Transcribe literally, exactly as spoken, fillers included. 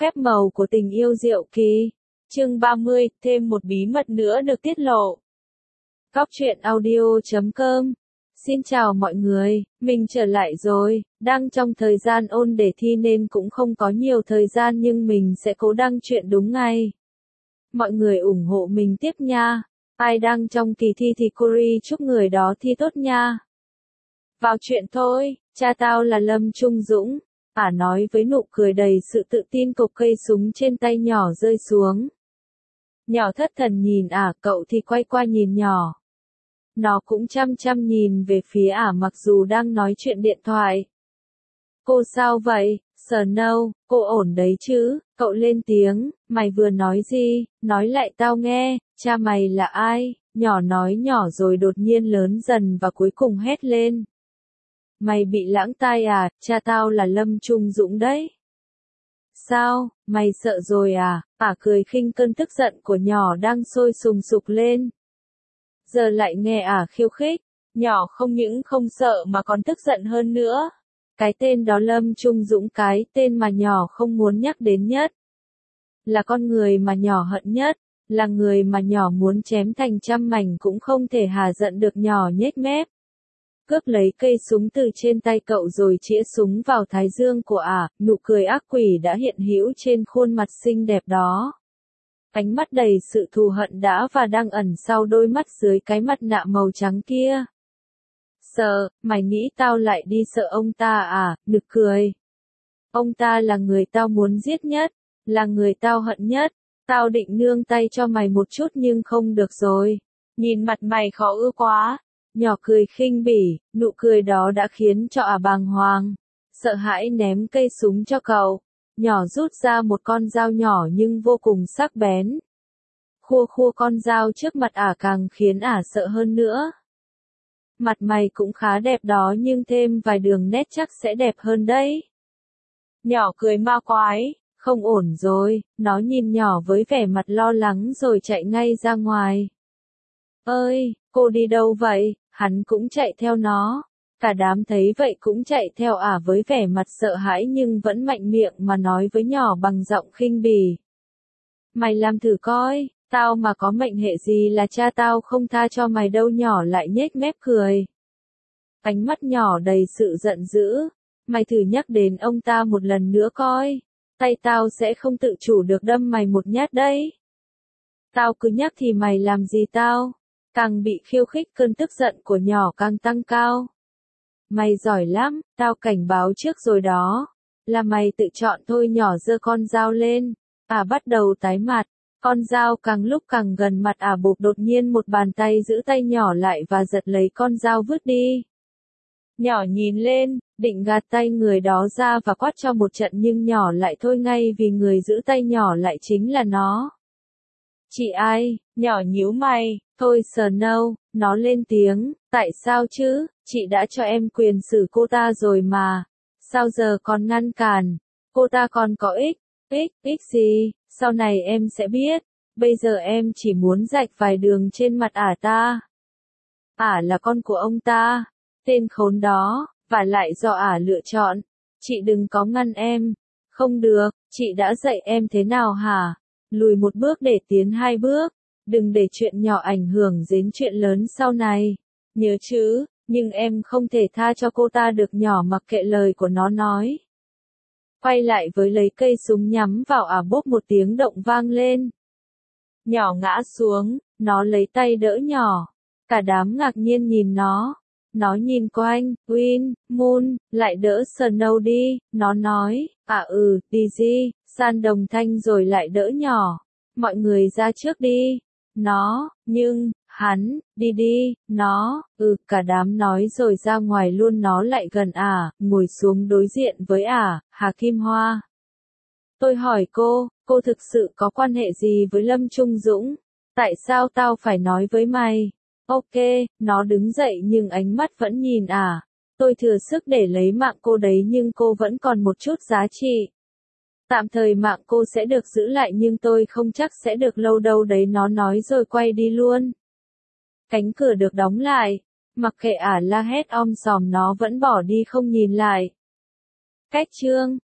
phép màu của tình yêu diệu kỳ. Chương ba mươi, thêm một bí mật nữa được tiết lộ. Góc truyện audio chấm com. Xin chào mọi người, mình trở lại rồi, đang trong thời gian ôn đề thi nên cũng không có nhiều thời gian nhưng mình sẽ cố đăng chuyện đúng ngày. Mọi người ủng hộ mình tiếp nha. Ai đang trong kỳ thi thì Cori chúc người đó thi tốt nha. Vào chuyện thôi, cha tao là Lâm Trung Dũng. Ả nói với nụ cười đầy sự tự tin, cục cây súng trên tay nhỏ rơi xuống. Nhỏ thất thần nhìn Ả, cậu thì quay qua nhìn nhỏ. Nó cũng chăm chăm nhìn về phía Ả mặc dù đang nói chuyện điện thoại. Cô sao vậy, Snow, cô ổn đấy chứ? Cậu lên tiếng, mày vừa nói gì, nói lại tao nghe, cha mày là ai? Nhỏ nói nhỏ rồi đột nhiên lớn dần và cuối cùng hét lên. Mày bị lãng tai à, cha tao là Lâm Trung Dũng đấy. Sao, mày sợ rồi à? Ả cười khinh cơn tức giận của nhỏ đang sôi sùng sục lên. Giờ lại nghe Ả khiêu khích, nhỏ không những không sợ mà còn tức giận hơn nữa. Cái tên đó Lâm Trung Dũng, cái tên mà nhỏ không muốn nhắc đến nhất. Là con người mà nhỏ hận nhất, là người mà nhỏ muốn chém thành trăm mảnh cũng không thể hà giận được. Nhỏ nhếch mép. Cướp lấy cây súng từ trên tay cậu rồi chĩa súng vào thái dương của Ả, nụ cười ác quỷ đã hiện hữu trên khuôn mặt xinh đẹp đó. Ánh mắt đầy sự thù hận đã và đang ẩn sau đôi mắt dưới cái mặt nạ màu trắng kia. Sợ, mày nghĩ tao lại đi sợ ông ta à, nực cười. Ông ta là người tao muốn giết nhất, là người tao hận nhất, tao định nương tay cho mày một chút nhưng không được rồi. Nhìn mặt mày khó ưa quá. Nhỏ cười khinh bỉ, nụ cười đó đã khiến cho Ả bàng hoàng, sợ hãi ném cây súng cho cậu. Nhỏ rút ra một con dao nhỏ nhưng vô cùng sắc bén. Khua khua con dao trước mặt Ả càng khiến Ả sợ hơn nữa. Mặt mày cũng khá đẹp đó nhưng thêm vài đường nét chắc sẽ đẹp hơn đấy. Nhỏ cười ma quái, không ổn rồi, nó nhìn nhỏ với vẻ mặt lo lắng rồi chạy ngay ra ngoài. Ơi, cô đi đâu vậy? Hắn cũng chạy theo nó. Cả đám thấy vậy cũng chạy theo Ả với vẻ mặt sợ hãi nhưng vẫn mạnh miệng mà nói với nhỏ bằng giọng khinh bỉ. Mày làm thử coi, tao mà có mệnh hệ gì là cha tao không tha cho mày đâu. Nhỏ lại nhếch mép cười. Ánh mắt nhỏ đầy sự giận dữ. Mày thử nhắc đến ông ta một lần nữa coi. Tay tao sẽ không tự chủ được đâm mày một nhát đấy. Tao cứ nhắc thì mày làm gì tao? Càng bị khiêu khích cơn tức giận của nhỏ càng tăng cao. Mày giỏi lắm, tao cảnh báo trước rồi đó. Là mày tự chọn thôi. Nhỏ giơ con dao lên. Ả bắt đầu tái mặt. Con dao càng lúc càng gần mặt Ả. Bụp, đột nhiên một bàn tay giữ tay nhỏ lại và giật lấy con dao vứt đi. Nhỏ nhìn lên, định gạt tay người đó ra và quát cho một trận nhưng nhỏ lại thôi ngay vì người giữ tay nhỏ lại chính là nó. Chị ai? Nhỏ nhíu mày. Thôi Snow, nó lên tiếng, tại sao chứ, chị đã cho em quyền xử cô ta rồi mà, sao giờ còn ngăn cản, cô ta còn có ích, ích, ích gì, sau này em sẽ biết, bây giờ em chỉ muốn rạch vài đường trên mặt Ả ta. Ả là con của ông ta, tên khốn đó, và lại do Ả lựa chọn, chị đừng có ngăn em, không được, chị đã dạy em thế nào hả, lùi một bước để tiến hai bước. Đừng để chuyện nhỏ ảnh hưởng đến chuyện lớn sau này. Nhớ chứ, nhưng em không thể tha cho cô ta được. Nhỏ mặc kệ lời của nó nói. Quay lại với lấy cây súng nhắm vào Ả. Bốp một tiếng động vang lên. Nhỏ ngã xuống, nó lấy tay đỡ nhỏ. Cả đám ngạc nhiên nhìn nó. Nó nhìn quanh, Win, Moon, lại đỡ Snow đi. Nó nói, à ừ, đi gì, san đồng thanh rồi lại đỡ nhỏ. Mọi người ra trước đi. Nó, nhưng, hắn, đi đi, nó, ừ, cả đám nói rồi ra ngoài luôn. Nó lại gần Ả, ngồi xuống đối diện với Ả, Hà Kim Hoa. Tôi hỏi cô, cô thực sự có quan hệ gì với Lâm Trung Dũng? Tại sao tao phải nói với mày? Ok, nó đứng dậy nhưng ánh mắt vẫn nhìn Ả. Tôi thừa sức để lấy mạng cô đấy nhưng cô vẫn còn một chút giá trị. Tạm thời mạng cô sẽ được giữ lại nhưng tôi không chắc sẽ được lâu đâu đấy. Nó nói rồi quay đi luôn. Cánh cửa được đóng lại. Mặc kệ Ả la hét om sòm nó vẫn bỏ đi không nhìn lại. Cách chương